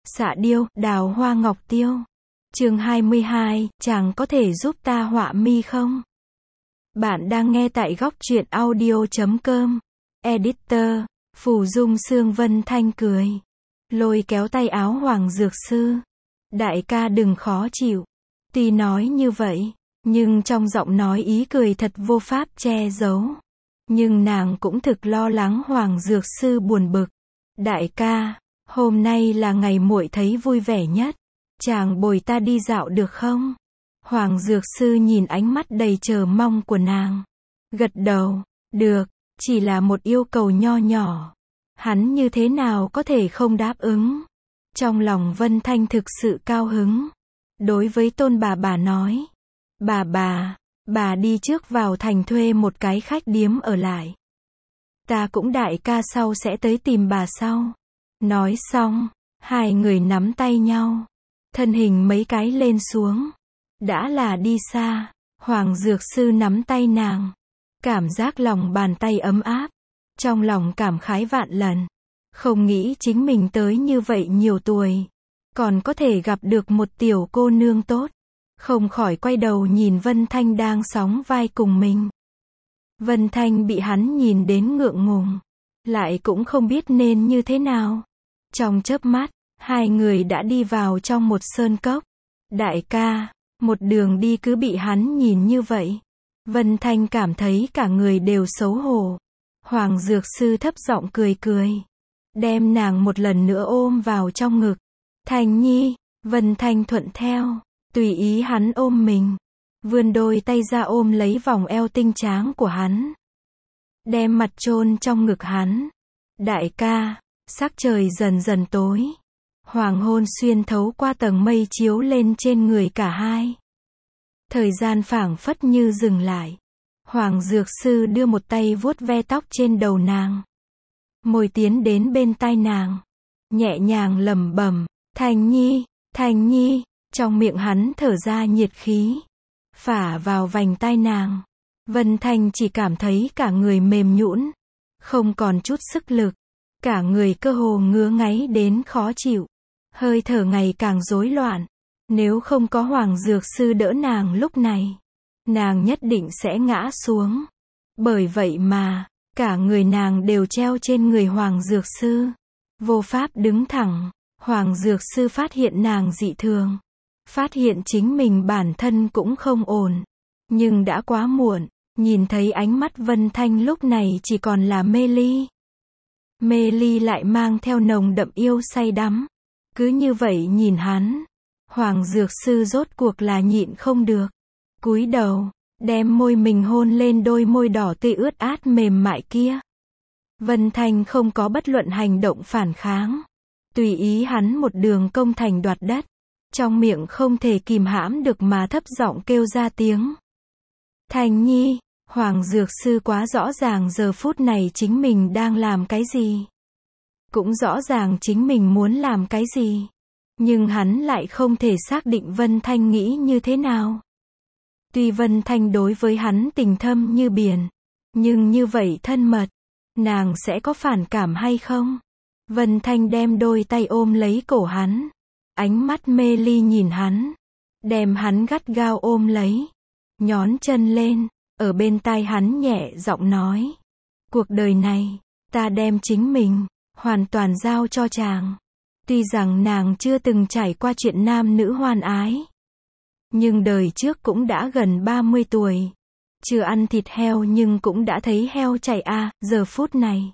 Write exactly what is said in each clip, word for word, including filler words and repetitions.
Xạ điêu, đào hoa ngọc tiêu. Chương hai mươi hai, chàng có thể giúp ta họa mi không? Bạn đang nghe tại góc truyện audio chấm com. Editor, Phù Dung Sương Vân Thanh cười. Lôi kéo tay áo Hoàng Dược Sư. Đại ca đừng khó chịu. Tuy nói như vậy, nhưng trong giọng nói ý cười thật vô pháp che giấu. Nhưng nàng cũng thực lo lắng Hoàng Dược Sư buồn bực. Đại ca, hôm nay là ngày muội thấy vui vẻ nhất. Chàng bồi ta đi dạo được không? Hoàng Dược Sư nhìn ánh mắt đầy chờ mong của nàng. Gật đầu, được, chỉ là một yêu cầu nho nhỏ. Hắn như thế nào có thể không đáp ứng? Trong lòng Vân Thanh thực sự cao hứng. Đối với Tôn bà bà nói. Bà bà, bà đi trước vào thành thuê một cái khách điếm ở lại. Ta cũng đại ca sau sẽ tới tìm bà sau. Nói xong, hai người nắm tay nhau. Thân hình mấy cái lên xuống. Đã là đi xa, Hoàng Dược Sư nắm tay nàng. Cảm giác lòng bàn tay ấm áp. Trong lòng cảm khái vạn lần. Không nghĩ chính mình tới như vậy nhiều tuổi. Còn có thể gặp được một tiểu cô nương tốt. Không khỏi quay đầu nhìn Vân Thanh đang sóng vai cùng mình. Vân Thanh bị hắn nhìn đến ngượng ngùng. Lại cũng không biết nên như thế nào. Trong chớp mắt, hai người đã đi vào trong một sơn cốc. Đại ca, một đường đi cứ bị hắn nhìn như vậy. Vân Thanh cảm thấy cả người đều xấu hổ. Hoàng Dược Sư thấp giọng cười cười. Đem nàng một lần nữa ôm vào trong ngực. Thanh Nhi, Vân Thanh thuận theo. Tùy ý hắn ôm mình. Vươn đôi tay ra ôm lấy vòng eo tinh tráng của hắn. Đem mặt chôn trong ngực hắn. Đại ca, sắc trời dần dần tối. Hoàng hôn xuyên thấu qua tầng mây chiếu lên trên người cả hai. Thời gian phảng phất như dừng lại. Hoàng Dược Sư đưa một tay vuốt ve tóc trên đầu nàng. Môi tiến đến bên tai nàng. Nhẹ nhàng lẩm bẩm, Thanh Nhi, Thanh Nhi. Trong miệng hắn thở ra nhiệt khí. Phả vào vành tai nàng. Vân Thanh chỉ cảm thấy cả người mềm nhũn. Không còn chút sức lực. Cả người cơ hồ ngứa ngáy đến khó chịu. Hơi thở ngày càng rối loạn. Nếu không có Hoàng Dược Sư đỡ nàng lúc này, nàng nhất định sẽ ngã xuống. Bởi vậy mà, cả người nàng đều treo trên người Hoàng Dược Sư. Vô pháp đứng thẳng. Hoàng Dược Sư phát hiện nàng dị thường. Phát hiện chính mình bản thân cũng không ổn. Nhưng đã quá muộn. Nhìn thấy ánh mắt Vân Thanh lúc này chỉ còn là mê ly. Mê ly lại mang theo nồng đậm yêu say đắm. Cứ như vậy nhìn hắn. Hoàng Dược Sư rốt cuộc là nhịn không được. Cúi đầu, đem môi mình hôn lên đôi môi đỏ tươi ướt át mềm mại kia. Vân Thanh không có bất luận hành động phản kháng. Tùy ý hắn một đường công thành đoạt đất. Trong miệng không thể kìm hãm được mà thấp giọng kêu ra tiếng. Thanh Nhi, Hoàng Dược Sư quá rõ ràng giờ phút này chính mình đang làm cái gì. Cũng rõ ràng chính mình muốn làm cái gì. Nhưng hắn lại không thể xác định Vân Thanh nghĩ như thế nào. Tuy Vân Thanh đối với hắn tình thâm như biển. Nhưng như vậy thân mật. Nàng sẽ có phản cảm hay không? Vân Thanh đem đôi tay ôm lấy cổ hắn. Ánh mắt mê ly nhìn hắn. Đem hắn gắt gao ôm lấy. Nhón chân lên. Ở bên tai hắn nhẹ giọng nói. Cuộc đời này, ta đem chính mình, hoàn toàn giao cho chàng. Tuy rằng nàng chưa từng trải qua chuyện nam nữ hoan ái. Nhưng đời trước cũng đã gần ba mươi tuổi. Chưa ăn thịt heo nhưng cũng đã thấy heo chạy a, à, giờ phút này.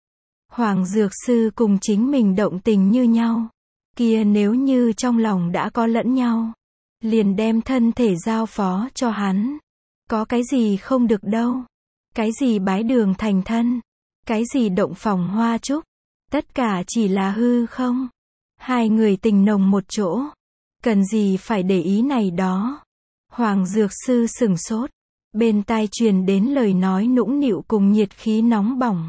Hoàng Dược Sư cùng chính mình động tình như nhau. Kia nếu như trong lòng đã có lẫn nhau. Liền đem thân thể giao phó cho hắn. Có cái gì không được đâu. Cái gì bái đường thành thân. Cái gì động phòng hoa trúc. Tất cả chỉ là hư không. Hai người tình nồng một chỗ. Cần gì phải để ý này đó. Hoàng Dược Sư sửng sốt. Bên tai truyền đến lời nói nũng nịu cùng nhiệt khí nóng bỏng.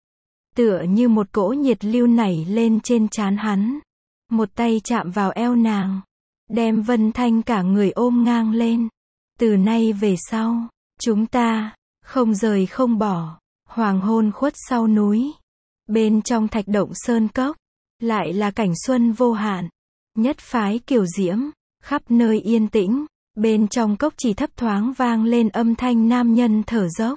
Tựa như một cỗ nhiệt lưu nảy lên trên trán hắn. Một tay chạm vào eo nàng. Đem Vân Thanh cả người ôm ngang lên. Từ nay về sau, chúng ta, không rời không bỏ. Hoàng hôn khuất sau núi. Bên trong thạch động sơn cốc, lại là cảnh xuân vô hạn. Nhất phái Kiều Diễm, khắp nơi yên tĩnh, bên trong cốc chỉ thấp thoáng vang lên âm thanh nam nhân thở dốc.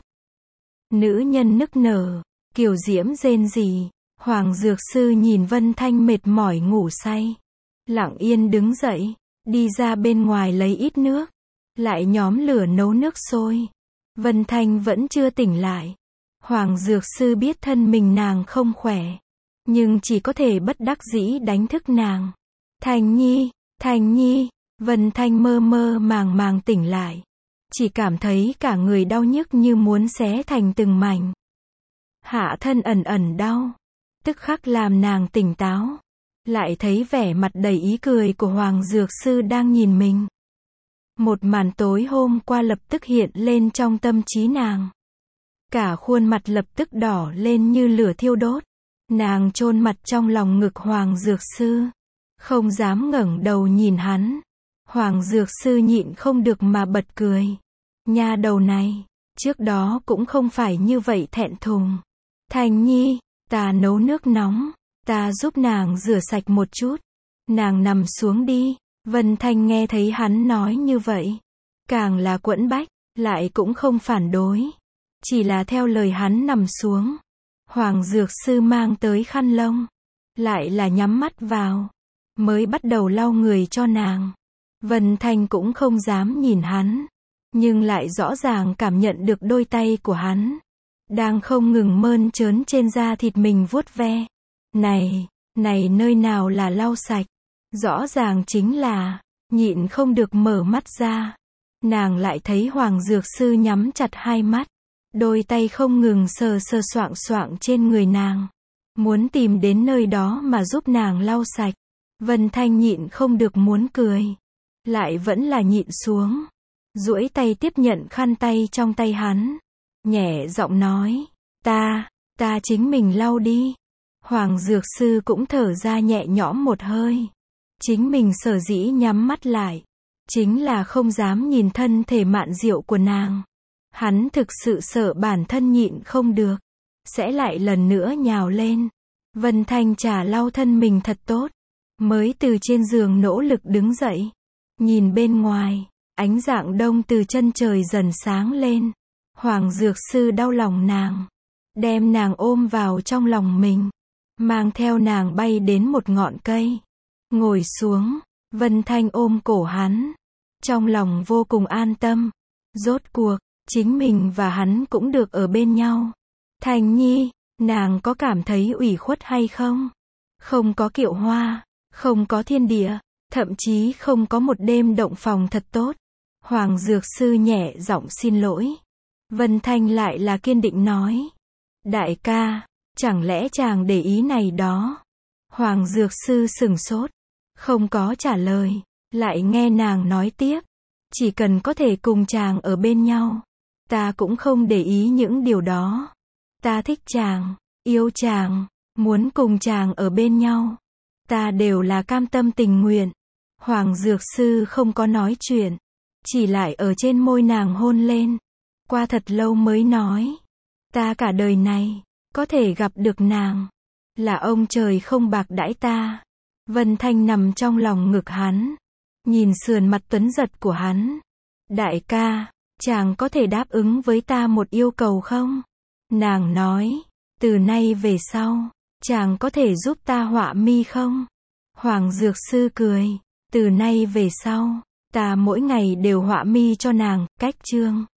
Nữ nhân nức nở, Kiều Diễm rên rỉ, Hoàng Dược Sư nhìn Vân Thanh mệt mỏi ngủ say. Lặng yên đứng dậy, đi ra bên ngoài lấy ít nước, lại nhóm lửa nấu nước sôi. Vân Thanh vẫn chưa tỉnh lại. Hoàng Dược Sư biết thân mình nàng không khỏe, nhưng chỉ có thể bất đắc dĩ đánh thức nàng. Thanh Nhi, Thanh Nhi, Vân Thanh mơ mơ màng màng tỉnh lại. Chỉ cảm thấy cả người đau nhức như muốn xé thành từng mảnh. Hạ thân ẩn ẩn đau, tức khắc làm nàng tỉnh táo. Lại thấy vẻ mặt đầy ý cười của Hoàng Dược Sư đang nhìn mình. Một màn tối hôm qua lập tức hiện lên trong tâm trí nàng. Cả khuôn mặt lập tức đỏ lên như lửa thiêu đốt. Nàng chôn mặt trong lòng ngực Hoàng Dược Sư, không dám ngẩng đầu nhìn hắn. Hoàng Dược Sư nhịn không được mà bật cười. Nha đầu này, trước đó cũng không phải như vậy thẹn thùng. Thanh Nhi, ta nấu nước nóng, ta giúp nàng rửa sạch một chút. Nàng nằm xuống đi. Vân Thanh nghe thấy hắn nói như vậy, càng là quẫn bách, lại cũng không phản đối. Chỉ là theo lời hắn nằm xuống. Hoàng Dược Sư mang tới khăn lông, lại là nhắm mắt vào, mới bắt đầu lau người cho nàng. Vân Thanh cũng không dám nhìn hắn, nhưng lại rõ ràng cảm nhận được đôi tay của hắn đang không ngừng mơn trớn trên da thịt mình vuốt ve. Này, này nơi nào là lau sạch, rõ ràng chính là, nhịn không được mở mắt ra. Nàng lại thấy Hoàng Dược Sư nhắm chặt hai mắt, đôi tay không ngừng sờ sờ soạng soạng trên người nàng, muốn tìm đến nơi đó mà giúp nàng lau sạch. Vân Thanh nhịn không được muốn cười, lại vẫn là nhịn xuống, duỗi tay tiếp nhận khăn tay trong tay hắn, nhẹ giọng nói, ta, ta chính mình lau đi. Hoàng Dược Sư cũng thở ra nhẹ nhõm một hơi. Chính mình sở dĩ nhắm mắt lại, chính là không dám nhìn thân thể mạn diệu của nàng. Hắn thực sự sợ bản thân nhịn không được, sẽ lại lần nữa nhào lên. Vân Thanh trà lau thân mình thật tốt, mới từ trên giường nỗ lực đứng dậy. Nhìn bên ngoài, ánh rạng đông từ chân trời dần sáng lên. Hoàng Dược Sư đau lòng nàng, đem nàng ôm vào trong lòng mình, mang theo nàng bay đến một ngọn cây. Ngồi xuống, Vân Thanh ôm cổ hắn, trong lòng vô cùng an tâm. Rốt cuộc, chính mình và hắn cũng được ở bên nhau. Thanh Nhi, nàng có cảm thấy ủy khuất hay không? Không có kiệu hoa, không có thiên địa, thậm chí không có một đêm động phòng thật tốt. Hoàng Dược Sư nhẹ giọng xin lỗi. Vân Thanh lại là kiên định nói, đại ca, chẳng lẽ chàng để ý này đó? Hoàng Dược Sư sửng sốt, không có trả lời, lại nghe nàng nói tiếp, chỉ cần có thể cùng chàng ở bên nhau, ta cũng không để ý những điều đó. Ta thích chàng, yêu chàng, muốn cùng chàng ở bên nhau, ta đều là cam tâm tình nguyện. Hoàng Dược Sư không có nói chuyện, chỉ lại ở trên môi nàng hôn lên. Qua thật lâu mới nói, ta cả đời này, có thể gặp được nàng, là ông trời không bạc đãi ta. Vân Thanh nằm trong lòng ngực hắn, nhìn sườn mặt tuấn giật của hắn. Đại ca, chàng có thể đáp ứng với ta một yêu cầu không? Nàng nói, từ nay về sau, chàng có thể giúp ta họa mi không? Hoàng Dược Sư cười, từ nay về sau, ta mỗi ngày đều họa mi cho nàng, cách chương.